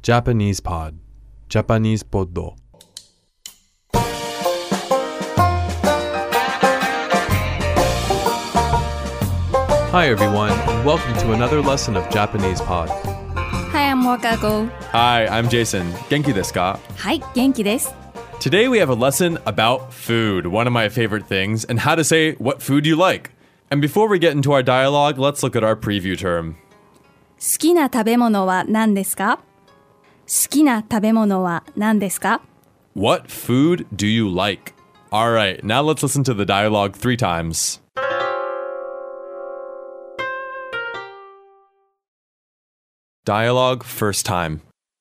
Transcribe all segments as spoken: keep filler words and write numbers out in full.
Japanese Pod Japanese Poddo Hi everyone, and welcome to another lesson of Japanese Pod. Hi, I'm Wakako. Hi, I'm Jason. Genki desu ka? はい、元気です。 Today we have a lesson about food, one of my favorite things, and how to say what food you like. And before we get into our dialogue, let's look at our preview term. 好きな食べ物は何ですか？好きな食べ物は何ですか？ What food do you like? All right, now let's listen to the dialogue three times. Dialogue first time.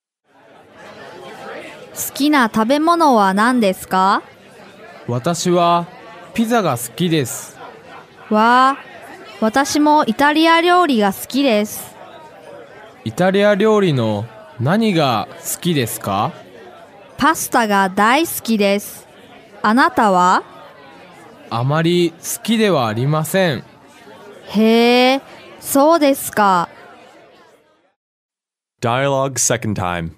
好きな食べ物は何ですか？ 私はピザが好きです。 わあ、私もイタリア料理が好きです。 イタリア料理の何が好きですか？ パスタが大好きです。あなたは？ あまり好きではありません。 へえ、そうですか。 Dialogue second time.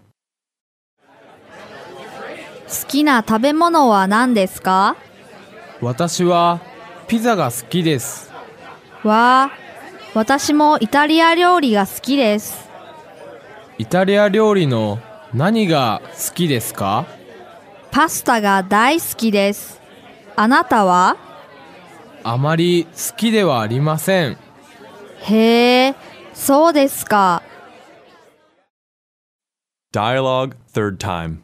好きな食べ物は何ですか？ 私はピザが好きです。 わあ、私もイタリア料理が好きです。 イタリア料理の何が好きですか？ パスタが大好きです。あなたは？ あまり好きではありません。 へえ、そうですか。 Dialogue third time.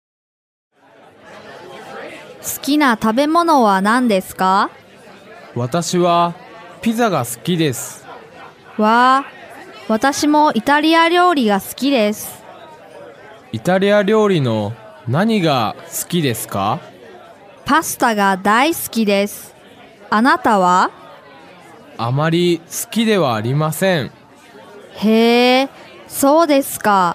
好きな食べ物は何ですか？ 私はピザが好きです。 わあ、私もイタリア料理が好きです。 イタリア料理の何が好きですか？ パスタが大好きです。あなたは？ あまり好きではありません。 へえ、そうですか。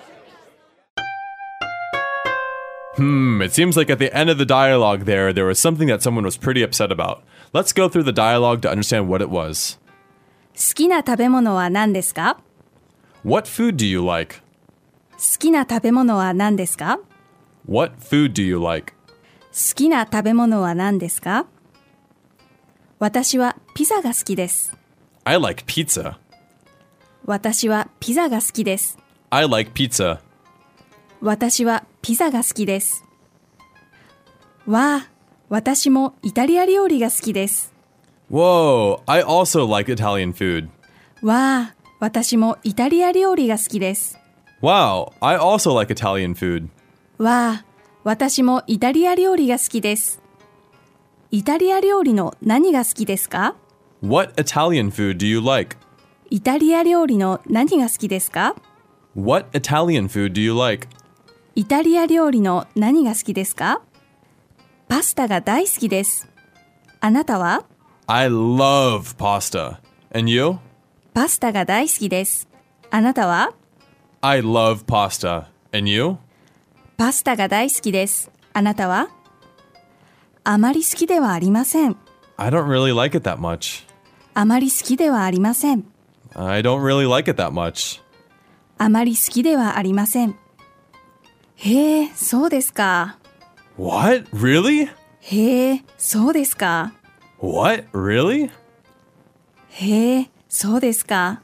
Hmm, it seems like at the end of the dialogue there, there was something that someone was pretty upset about. Let's go through the dialogue to understand what it was. 好きな食べ物は何ですか？ What food do you like? 好きな食べ物は何ですか？ What food do you like? 好きな食べ物は何ですか？私はピザが好きです。 I like pizza. 私はピザが好きです。 I like pizza. 私はピザが好きです。わあ、私もイタリア料理が好きです。 Whoa, I also like Italian food. わあ、私もイタリア料理が好きです。 Wow, I also like Italian food. わあ、私もイタリア料理が好きです。イタリア料理の何が好きですか？ What Italian food do you like? イタリア料理の何が好きですか？ What Italian food do you like? イタリア料理の何が好きですか？パスタが大好きです。あなたは？ I love pasta. And you? パスタが大好きです。あなたは？ I love pasta. And you? パスタが大好きです。あなたは？あまり好きではありません。 I don't really like it that much. あまり好きではありません。 I don't really like it that much. あまり好きではありません。へえ、そうですか。 What? Really? へえ、そうですか。 What? Really? へえ、そうですか。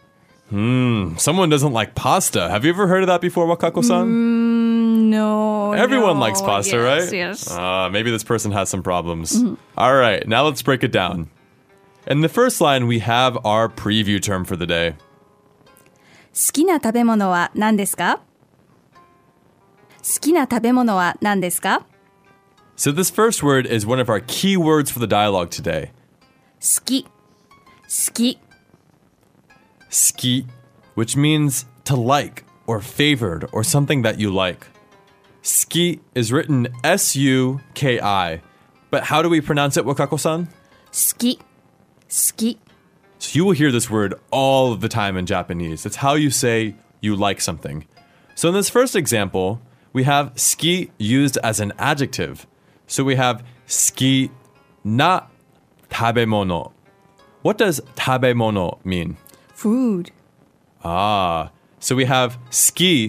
Hmm, someone doesn't like pasta. Have you ever heard of that before, Wakako-san? Mm, no. Everyone no. likes pasta, yes, right? Yes. Uh, maybe this person has some problems. All right, now let's break it down. In the first line, we have our preview term for the day. 好きな食べ物は何ですか？好きな食べ物は何ですか？ So this first word is one of our key words for the dialogue today. 好き、好き。 Ski, which means to like or favored or something that you like. Ski is written S U K I. But how do we pronounce it, Wakako-san? 好き、好き。 So you will hear this word all of the time in Japanese. It's how you say you like something. So in this first example, we have ski used as an adjective. So we have ski na tabemono. What does tabemono mean? Food. Ah, so we have ski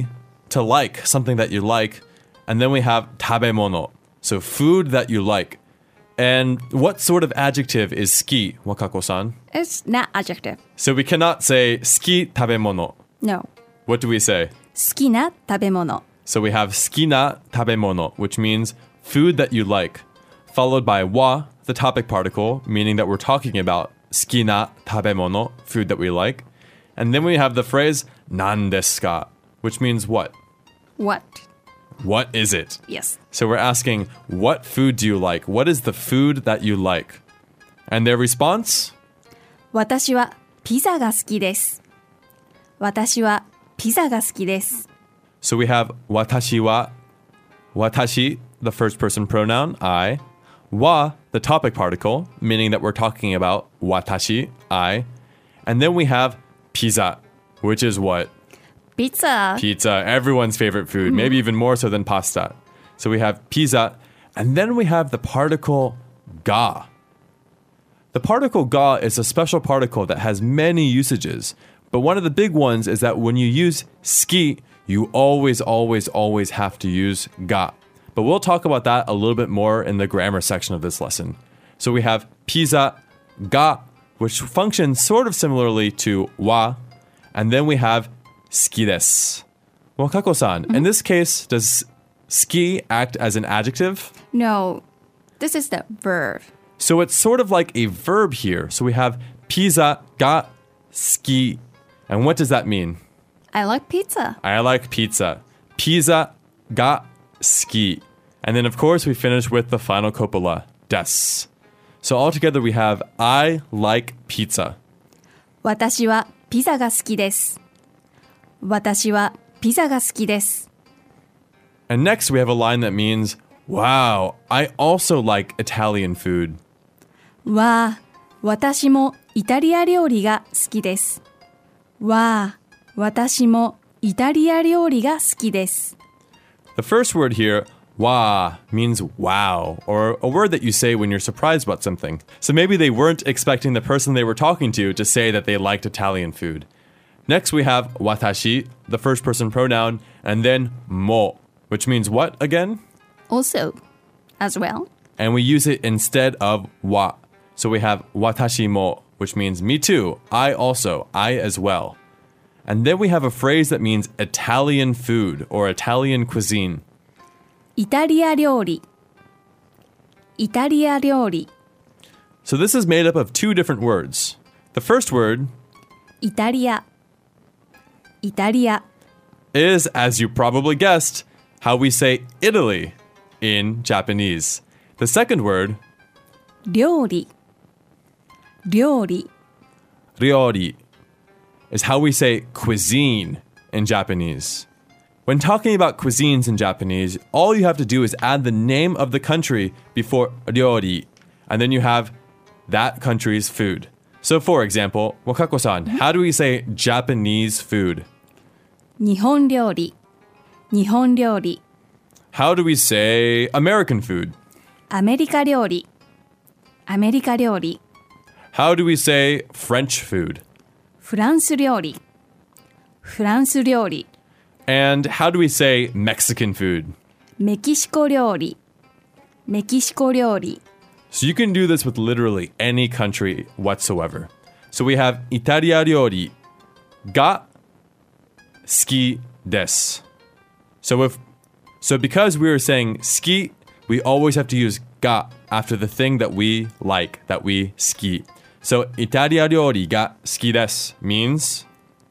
to like, something that you like. And then we have tabemono, so food that you like. And what sort of adjective is ski, Wakako-san? It's not adjective. So we cannot say ski tabemono. No. What do we say? 好きな食べ物 So we have skina tabemono, which means food that you like, followed by wa, the topic particle, meaning that we're talking about skina tabemono, food that we like. And then we have the phrase nan desu ka, which means what? What? What is it? Yes. So we're asking, what food do you like? What is the food that you like? And their response? 私はピザが好きです私はピザが好きです So we have watashi wa, watashi, the first person pronoun, I, wa, the topic particle, meaning that we're talking about watashi, I, and then we have pizza, which is what? ピザ Pizza, everyone's favorite food, maybe even more so than pasta. So we have pizza, and then we have the particle ga. The particle ga is a special particle that has many usages, but one of the big ones is that when you use ski, you always, always, always have to use ga. But we'll talk about that a little bit more in the grammar section of this lesson. So we have pizza, ga, which functions sort of similarly to wa, and then we have ski desu. Well, Kako-san, mm-hmm. in this case, does ski act as an adjective? No, this is the verb. So it's sort of like a verb here. So we have pizza ga ski. And what does that mean? I like pizza. I like pizza. Pizza ga ski. And then, of course, we finish with the final copula, des. So altogether we have I like pizza. 私はピザが好きです私はピザが好きです And next we have a line that means, wow, I also like Italian food. わあ、私もイタリア料理が好きですわあ、私もイタリア料理が好きです The first word here, wa, means wow, or a word that you say when you're surprised about something. So maybe they weren't expecting the person they were talking to to say that they liked Italian food. Next we have watashi, the first person pronoun, and then mo, which means what again? Also, as well. And we use it instead of wa. So we have watashi mo, which means me too, I also, I as well. And then we have a phrase that means Italian food or Italian cuisine. イタリア料理イタリア料理 So this is made up of two different words. The first word イタリアイタリア is, as you probably guessed, how we say Italy in Japanese. The second word 料理料理 ryori is how we say cuisine in Japanese. When talking about cuisines in Japanese, all you have to do is add the name of the country before ryori, and then you have that country's food. So for example, Wakako-san, how do we say Japanese food? 日本料理日本料理 How do we say American food? アメリカ料理アメリカ料理 How do we say French food? フランス料理フランス料理 And how do we say Mexican food? メキシコ料理メキシコ料理 So you can do this with literally any country whatsoever. So we have Italia ryori ga ski desu. So if so because we are saying ski, we always have to use ga after the thing that we like, that we ski. So Italia ryori ga ski desu means,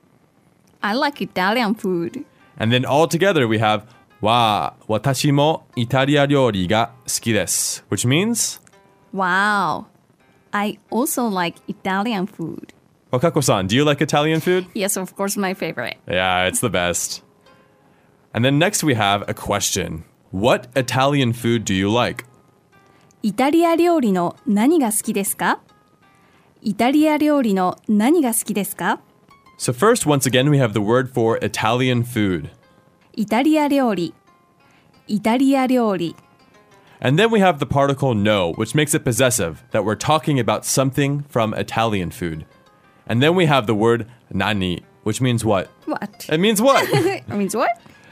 I like Italian food. and then all together we have wa watashi mo Italia ryori ga suki desu, which means, Wow. I also like Italian food. Wakako-san, do you like Italian food? Yes, of course, my favorite. Yeah, it's the best. And then next we have a question. What Italian food do you like? イタリア料理の何が好きですかイタリア料理の何が好きですか So first, once again, we have the word for Italian food. イタリア料理イタリア料理 And then we have the particle no, which makes it possessive, that we're talking about something from Italian food. And then we have the word nani, which means what? What? It means what? It means what?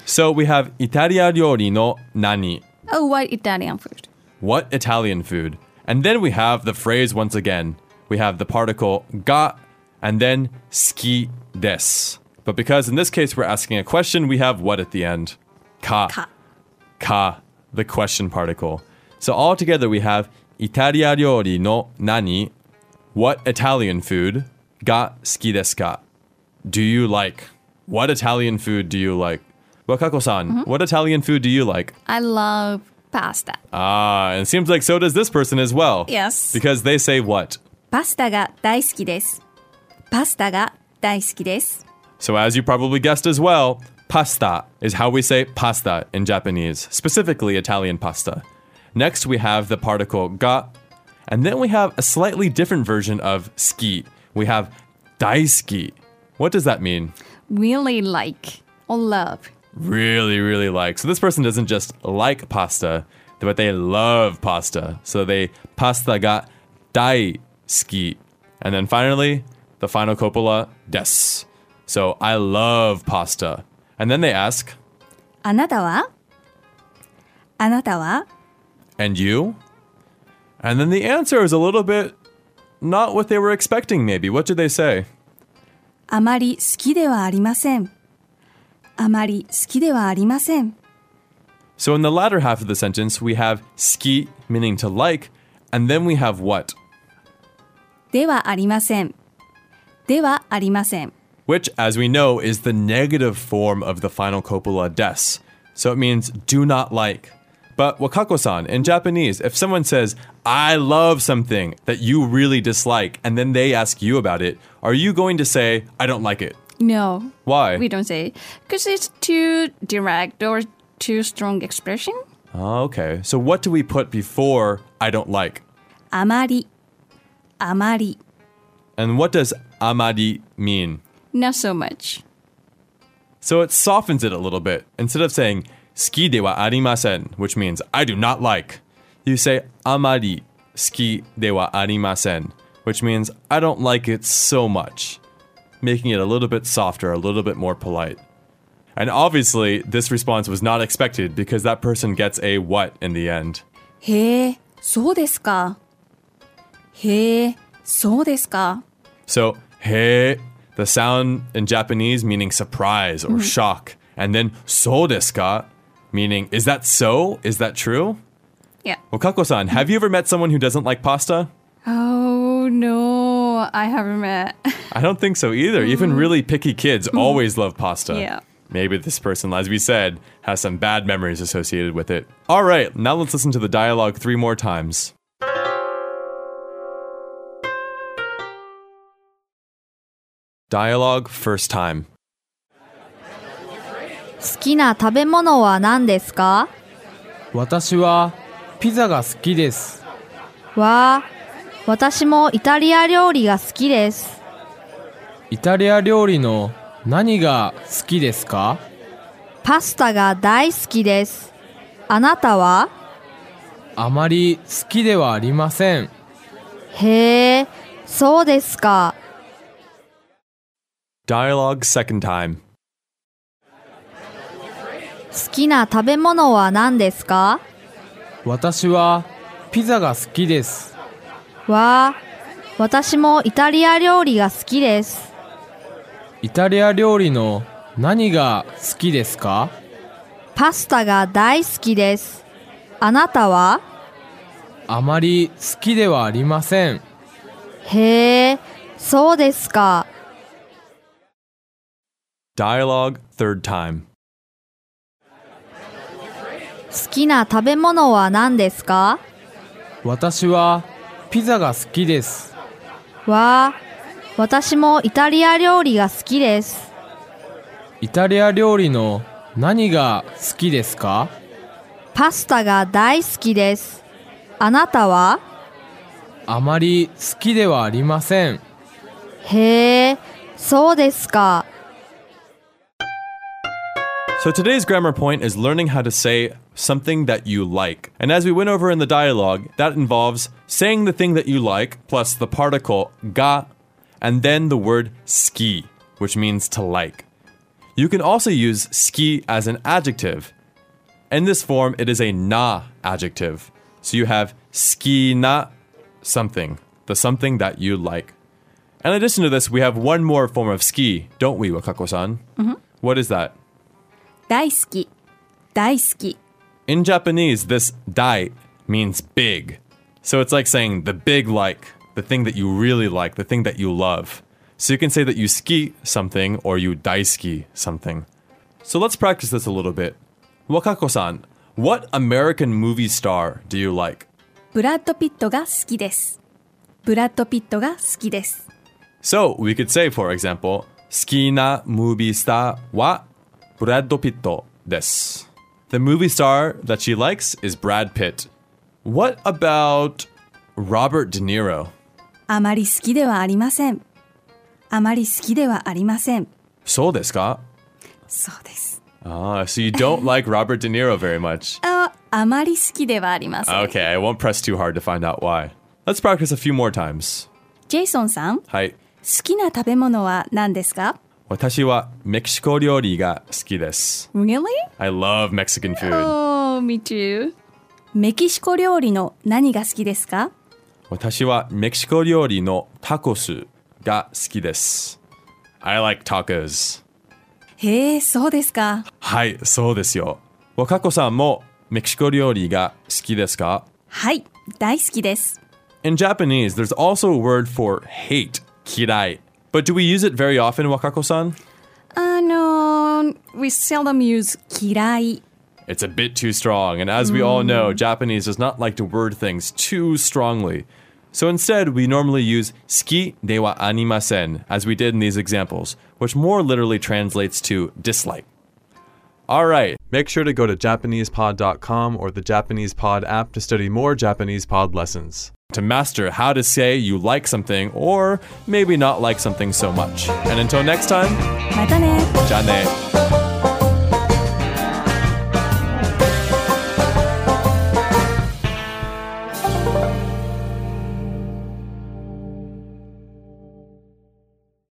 So we have イタリア料理の何? Oh, what Italian food? What Italian food? And then we have the phrase once again. We have the particle ga and then 好きです. But because in this case we're asking a question, we have what at the end? Ka. Ka. Ka, the question particle. So all together we have イタリア料理の何? What Italian food が好きですか? Do you like? What Italian food do you like? Wakako-san, mm-hmm. What Italian food do you like? I love pasta. Ah, and it seems like so does this person as well. Yes. Because they say what? パスタが大好きです。パスタが大好きです。 So as you probably guessed as well, pasta is how we say pasta in Japanese, specifically Italian pasta. Next we have the particle ga, and then we have a slightly different version of 好き. We have 大好き. What does that mean? Really like or love. Really, really like. So this person doesn't just like pasta, but they love pasta. So they pasta ga 大好き. And then finally, the final copula, です. So I love pasta. And then they ask, あなたは? あなたは? and you? And then the answer is a little bit not what they were expecting maybe. What did they say? あまり好きではありません。あまり好きではありません。 So in the latter half of the sentence, we have 好き, meaning to like, and then we have what? ではありません。ではありません。 Which, as we know, is the negative form of the final copula des. So it means do not like. But Wakako-san, in Japanese, if someone says, I love something that you really dislike, and then they ask you about it, are you going to say, I don't like it? No. Why? We don't say. Because it's too direct or too strong expression. Oh, okay. So what do we put before I don't like? あまり。あまり。 And what does amari mean? Not so much. So it softens it a little bit. Instead of saying 好きではありません, which means I do not like, you say あまり好きではありません, which means I don't like it so much, making it a little bit softer, a little bit more polite. And obviously, this response was not expected because that person gets a what in the end. へえ、そうですか。へえ、そうですか。 So, he, the sound in Japanese meaning surprise or shock. And then, so desu ka, meaning, is that so? Is that true? Yeah. Wakako-san, have you ever met someone who doesn't like pasta? Oh, no. I haven't met. I don't think so either. Even really picky kids always love pasta. Yeah. Maybe this person, as we said, has some bad memories associated with it. All right, now let's listen to the dialogue three more times. Dialogue first time. 好きな食べ物は何ですか？ 私はピザが好きです。 わあ、私もイタリア料理が好きです。 イタリア料理の何が好きですか？ パスタが大好きです。あなたは？ あまり好きではありません。 へえ、そうですか。 Dialogue second time. 好きな食べ物は何ですか？ 私はピザが好きです。 わあ、私もイタリア料理が好きです。 イタリア料理の何が好きですか？ パスタが大好きです。あなたは？ あまり好きではありません。 へえ、そうですか。 Dialogue third time. 好きな食べ物は何ですか？ 私はピザが好きです。 わあ、私もイタリア料理が好きです。 イタリア料理の何が好きですか？ パスタが大好きです。あなたは？ あまり好きではありません。 へえ、そうですか。 So today's grammar point is learning how to say something that you like. And as we went over in the dialogue, that involves saying the thing that you like plus the particle ga and then the word 好き, which means to like. You can also use 好き as an adjective. In this form, it is a na adjective. So you have 好きな something, the something that you like. In addition to this, we have one more form of 好き, don't we, Wakako-san? Mm-hmm. What is that? 大好き、大好き。 In Japanese, this dai means big. So it's like saying the big like, the thing that you really like, the thing that you love. So you can say that you 好き something or you 大好き something. So let's practice this a little bit. Wakako-san, what American movie star do you like? ブラッド・ピットが好きです。ブラッド・ピットが好きです。 So we could say, for example, 好きな movie star は Brad Pitt です. The movie star that she likes is Brad Pitt. What about Robert De Niro? あまり好きではありません。あまり好きではありません。 そうですか? そうです。 Ah, so you don't like Robert De Niro very much. あ、あまり好きではありません。 Okay, I won't press too hard to find out why. Let's practice a few more times. ジェイソンさん、好はい。 きな食べ物は何ですか？ 私はメキシコ料理が好きです。 Really? I love Mexican food. Oh, me too. メキシコ料理の何が好きですか？ 私はメキシコ料理のタコスが好きです。I like tacos. へえ、そうですか。 はい、そうですよ。若子さんもメキシコ料理が好きですか？ はい、大好きです。 In Japanese, there's also a word for hate, 嫌い. But do we use it very often, Wakako-san? あの、we seldom use 嫌い。 It's a bit too strong, and as we all know, Japanese does not like to word things too strongly. So instead, we normally use 好きではありません, as we did in these examples, which more literally translates to dislike. All right. Make sure to go to Japanese pod dot com or the Japanese Pod app to study more Japanese Pod lessons. To master how to say you like something or maybe not like something so much. And until next time, またね。 じゃあね。